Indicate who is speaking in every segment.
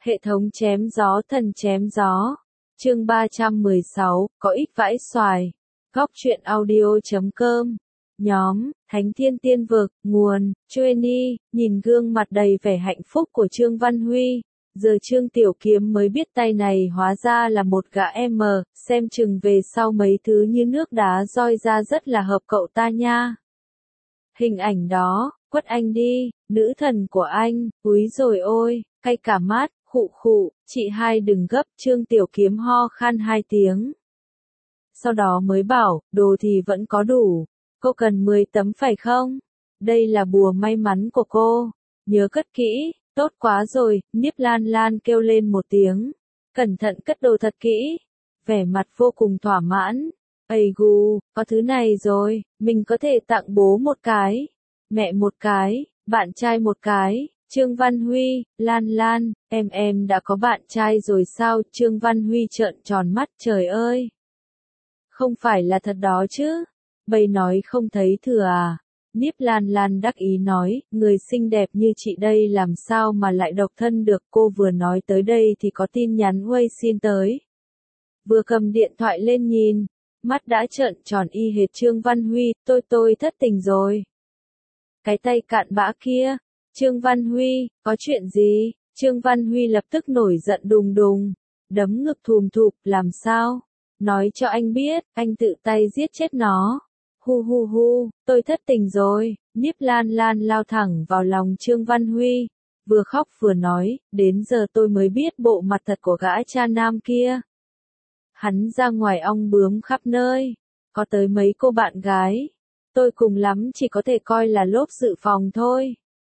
Speaker 1: Hệ thống chém gió thần chém gió. Chương 316, có ít vãi xoài. Góc truyện audio.com. Nhóm, Thánh Thiên Tiên Vực, nguồn, Chueni, nhìn gương mặt đầy vẻ hạnh phúc của Trương Văn Huy. Giờ Trương Tiểu Kiếm mới biết tay này hóa ra là một gã em, xem chừng về sau mấy thứ như nước đá roi ra rất là hợp cậu ta nha. Hình ảnh đó, quất anh đi, nữ thần của anh, úi rồi ôi, cay cả mắt, khụ khụ, chị hai đừng gấp, Trương Tiểu Kiếm ho khan 2 tiếng. Sau đó mới bảo, đồ thì vẫn có đủ, cô cần 10 tấm phải không? Đây là bùa may mắn của cô, nhớ cất kỹ, tốt quá rồi, Niếp Lan Lan kêu lên một tiếng, cẩn thận cất đồ thật kỹ, vẻ mặt vô cùng thỏa mãn. Ây gu, có thứ này rồi, mình có thể tặng bố một cái, mẹ một cái, bạn trai một cái. Trương Văn Huy, Lan Lan, em đã có bạn trai rồi sao? Trương Văn Huy trợn tròn mắt, trời ơi. Không phải là thật đó chứ? Bầy nói không thấy thừa à? Niếp Lan Lan đắc ý nói, người xinh đẹp như chị đây làm sao mà lại độc thân được? Cô vừa nói tới đây thì có tin nhắn Huây xin tới. Vừa cầm điện thoại lên nhìn, mắt đã trợn tròn y hệt Trương Văn Huy, tôi thất tình rồi. Cái tay cạn bã kia. Trương Văn Huy, có chuyện gì? Trương Văn Huy lập tức nổi giận đùng đùng, đấm ngực thùm thụp, làm sao? Nói cho anh biết, anh tự tay giết chết nó. Hu, tôi thất tình rồi. Niếp Lan Lan lao thẳng vào lòng Trương Văn Huy, vừa khóc vừa nói, đến giờ tôi mới biết bộ mặt thật của gã cha nam kia. Hắn ra ngoài ong bướm khắp nơi, có tới mấy cô bạn gái. Tôi cùng lắm chỉ có thể coi là lốp dự phòng thôi.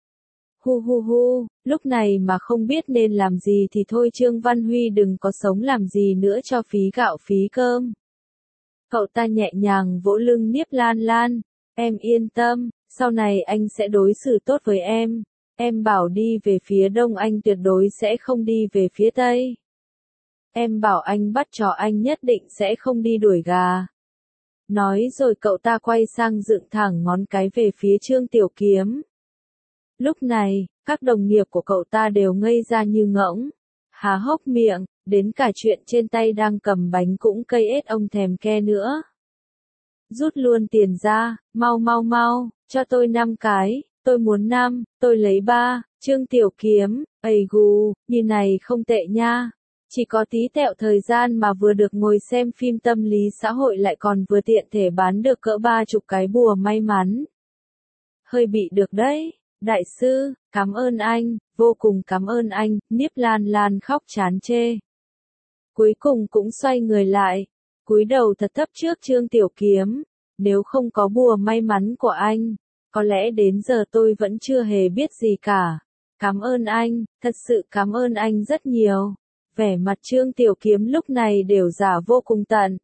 Speaker 1: Hu, lúc này mà không biết nên làm gì thì thôi, Trương Văn Huy đừng có sống làm gì nữa cho phí gạo phí cơm. Cậu ta nhẹ nhàng vỗ lưng Niếp Lan Lan, em yên tâm, sau này anh sẽ đối xử tốt với em. Em bảo đi về phía đông anh tuyệt đối sẽ không đi về phía tây. Em bảo anh bắt chó anh nhất định sẽ không đi đuổi gà. Nói rồi cậu ta quay sang dựng thẳng ngón cái về phía Trương Tiểu Kiếm. Lúc này, các đồng nghiệp của cậu ta đều ngây ra như ngỗng, há hốc miệng, đến cả chuyện trên tay đang cầm bánh cũng cây ết ông thèm ke nữa. Rút luôn tiền ra, mau, cho tôi 5 cái, tôi muốn 5, tôi lấy 3, Trương Tiểu Kiếm, ây gu, như này không tệ nha. Chỉ có tí tẹo thời gian mà vừa được ngồi xem phim tâm lý xã hội lại còn vừa tiện thể bán được cỡ 30 cái bùa may mắn. Hơi bị được đấy. Đại sư, cảm ơn anh, vô cùng cảm ơn anh, Niếp Lan Lan khóc chán chê. Cuối cùng cũng xoay người lại, cúi đầu thật thấp trước Trương Tiểu Kiếm, nếu không có bùa may mắn của anh, có lẽ đến giờ tôi vẫn chưa hề biết gì cả. Cảm ơn anh, thật sự cảm ơn anh rất nhiều. Vẻ mặt Trương Tiểu Kiếm lúc này đều giả vô cùng tận.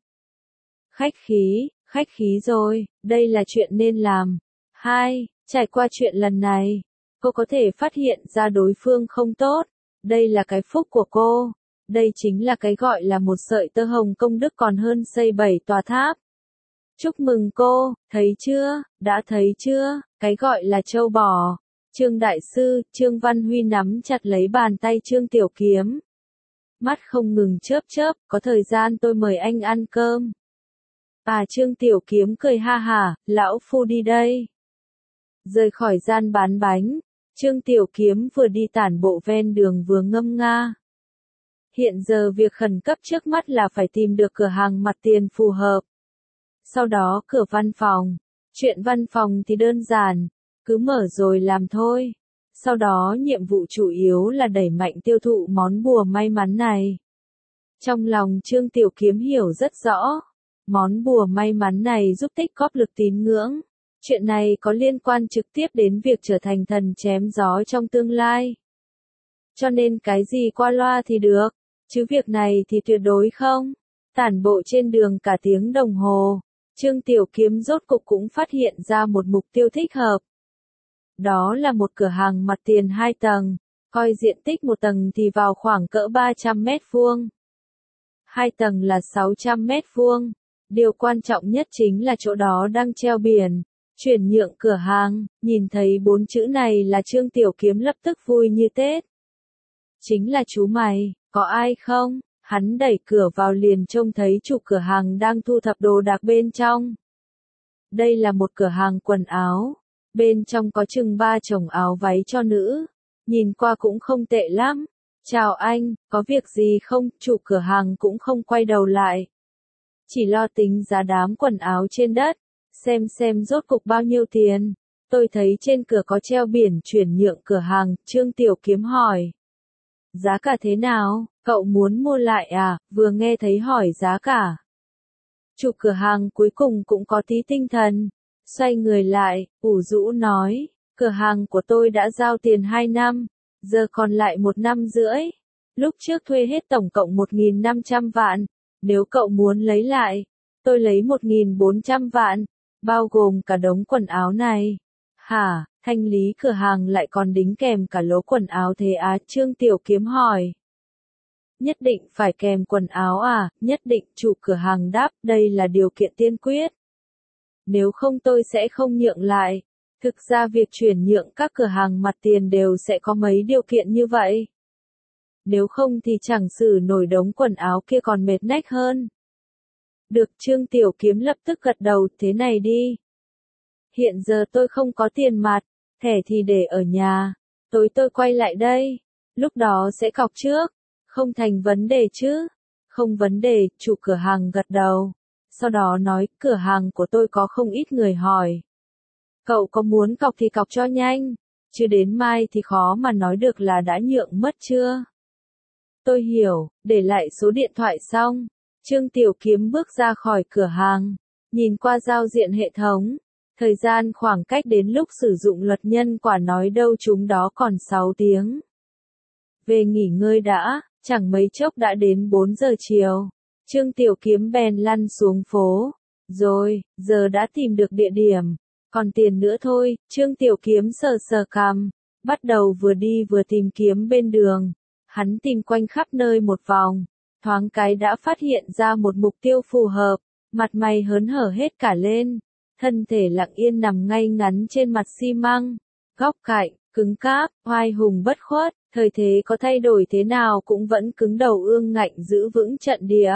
Speaker 1: Khách khí rồi, đây là chuyện nên làm. 2. Trải qua chuyện lần này, cô có thể phát hiện ra đối phương không tốt. Đây là cái phúc của cô. Đây chính là cái gọi là một sợi tơ hồng công đức còn hơn xây 7 tòa tháp. Chúc mừng cô, thấy chưa, đã thấy chưa, cái gọi là châu bò. Trương Đại Sư, Trương Văn Huy nắm chặt lấy bàn tay Trương Tiểu Kiếm. Mắt không ngừng chớp, có thời gian tôi mời anh ăn cơm. Trương Tiểu Kiếm cười ha hả, lão phu đi đây. Rời khỏi gian bán bánh, Trương Tiểu Kiếm vừa đi tản bộ ven đường vừa ngâm nga. Hiện giờ việc khẩn cấp trước mắt là phải tìm được cửa hàng mặt tiền phù hợp. Sau đó cửa văn phòng. Chuyện văn phòng thì đơn giản, cứ mở rồi làm thôi. Sau đó nhiệm vụ chủ yếu là đẩy mạnh tiêu thụ món bùa may mắn này. Trong lòng Trương Tiểu Kiếm hiểu rất rõ, món bùa may mắn này giúp tích góp lực tín ngưỡng. Chuyện này có liên quan trực tiếp đến việc trở thành thần chém gió trong tương lai. Cho nên cái gì qua loa thì được, chứ việc này thì tuyệt đối không. Tản bộ trên đường cả tiếng đồng hồ, Trương Tiểu Kiếm rốt cục cũng phát hiện ra một mục tiêu thích hợp. Đó là một cửa hàng mặt tiền 2 tầng, coi diện tích 1 tầng thì vào khoảng cỡ 300 mét vuông. 2 tầng là 600 mét vuông. Điều quan trọng nhất chính là chỗ đó đang treo biển chuyển nhượng cửa hàng. Nhìn thấy 4 chữ này là Trương Tiểu Kiếm lập tức vui như Tết. Chính là chú mày, có ai không? Hắn đẩy cửa vào liền trông thấy chủ cửa hàng đang thu thập đồ đạc bên trong. Đây là một cửa hàng quần áo. Bên trong có chừng 3 chồng áo váy cho nữ. Nhìn qua cũng không tệ lắm. Chào anh, có việc gì không? Chủ cửa hàng cũng không quay đầu lại. Chỉ lo tính giá đám quần áo trên đất. Xem rốt cục bao nhiêu tiền. Tôi thấy trên cửa có treo biển chuyển nhượng cửa hàng, Trương Tiểu Kiếm hỏi. Giá cả thế nào, cậu muốn mua lại à? Vừa nghe thấy hỏi giá cả. Chủ cửa hàng cuối cùng cũng có tí tinh thần. Xoay người lại, ủ rũ nói, cửa hàng của tôi đã giao tiền 2 năm, giờ còn lại 1 năm rưỡi. Lúc trước thuê hết tổng cộng 1.500 vạn, nếu cậu muốn lấy lại, tôi lấy 1.400 vạn, bao gồm cả đống quần áo này. Hả, thanh lý cửa hàng lại còn đính kèm cả lố quần áo thế á? Trương Tiểu Kiếm hỏi. Nhất định phải kèm quần áo à? Nhất định, chủ cửa hàng đáp, đây là điều kiện tiên quyết. Nếu không tôi sẽ không nhượng lại. Thực ra việc chuyển nhượng các cửa hàng mặt tiền đều sẽ có mấy điều kiện như vậy. Nếu không thì chẳng xử nổi đống quần áo kia còn mệt nách hơn. Được, Trương Tiểu Kiếm lập tức gật đầu, thế này đi. Hiện giờ tôi không có tiền mặt, thẻ thì để ở nhà. Tối tôi quay lại đây. Lúc đó sẽ cọc trước. Không thành vấn đề chứ? Không vấn đề, chủ cửa hàng gật đầu. Sau đó nói, cửa hàng của tôi có không ít người hỏi. Cậu có muốn cọc thì cọc cho nhanh, chứ đến mai thì khó mà nói được là đã nhượng mất chưa. Tôi hiểu, để lại số điện thoại xong. Trương Tiểu Kiếm bước ra khỏi cửa hàng, nhìn qua giao diện hệ thống. Thời gian khoảng cách đến lúc sử dụng luật nhân quả nói đâu chúng đó còn 6 tiếng. Về nghỉ ngơi đã, chẳng mấy chốc đã đến 4 giờ chiều. Trương Tiểu Kiếm bèn lăn xuống phố. Rồi, giờ đã tìm được địa điểm. Còn tiền nữa thôi, Trương Tiểu Kiếm sờ cằm. Bắt đầu vừa đi vừa tìm kiếm bên đường. Hắn tìm quanh khắp nơi một vòng. Thoáng cái đã phát hiện ra một mục tiêu phù hợp. Mặt mày hớn hở hết cả lên. Thân thể lặng yên nằm ngay ngắn trên mặt xi măng. Góc cạnh, cứng cáp, oai hùng bất khuất. Thời thế có thay đổi thế nào cũng vẫn cứng đầu ương ngạnh giữ vững trận địa.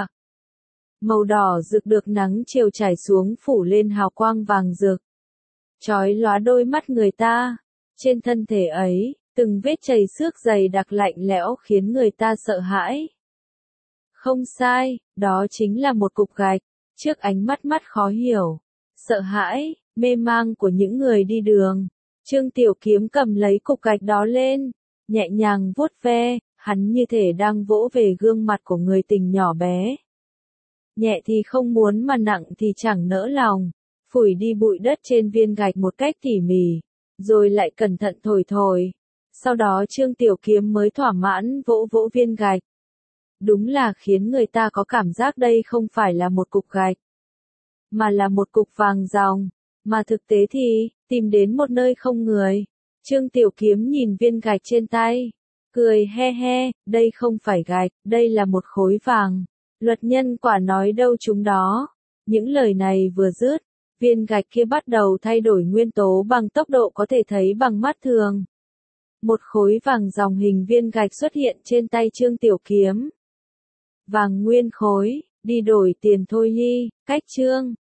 Speaker 1: Màu đỏ rực được nắng chiều trải xuống phủ lên hào quang vàng rực. Chói lóa đôi mắt người ta. Trên thân thể ấy, từng vết chày xước dày đặc lạnh lẽo khiến người ta sợ hãi. Không sai, đó chính là một cục gạch. Trước ánh mắt khó hiểu, sợ hãi, mê mang của những người đi đường. Trương Tiểu Kiếm cầm lấy cục gạch đó lên, nhẹ nhàng vuốt ve, hắn như thể đang vỗ về gương mặt của người tình nhỏ bé. Nhẹ thì không muốn mà nặng thì chẳng nỡ lòng, phủi đi bụi đất trên viên gạch một cách tỉ mỉ, rồi lại cẩn thận thổi. Sau đó Trương Tiểu Kiếm mới thỏa mãn vỗ viên gạch. Đúng là khiến người ta có cảm giác đây không phải là một cục gạch, mà là một cục vàng ròng. Mà thực tế thì, tìm đến một nơi không người. Trương Tiểu Kiếm nhìn viên gạch trên tay, cười he, đây không phải gạch, đây là một khối vàng. Luật nhân quả nói đâu chúng đó. Những lời này vừa dứt, viên gạch kia bắt đầu thay đổi nguyên tố bằng tốc độ có thể thấy bằng mắt thường. Một khối vàng ròng hình viên gạch xuất hiện trên tay Trương Tiểu Kiếm. Vàng nguyên khối, đi đổi tiền thôi Ly, cách Trương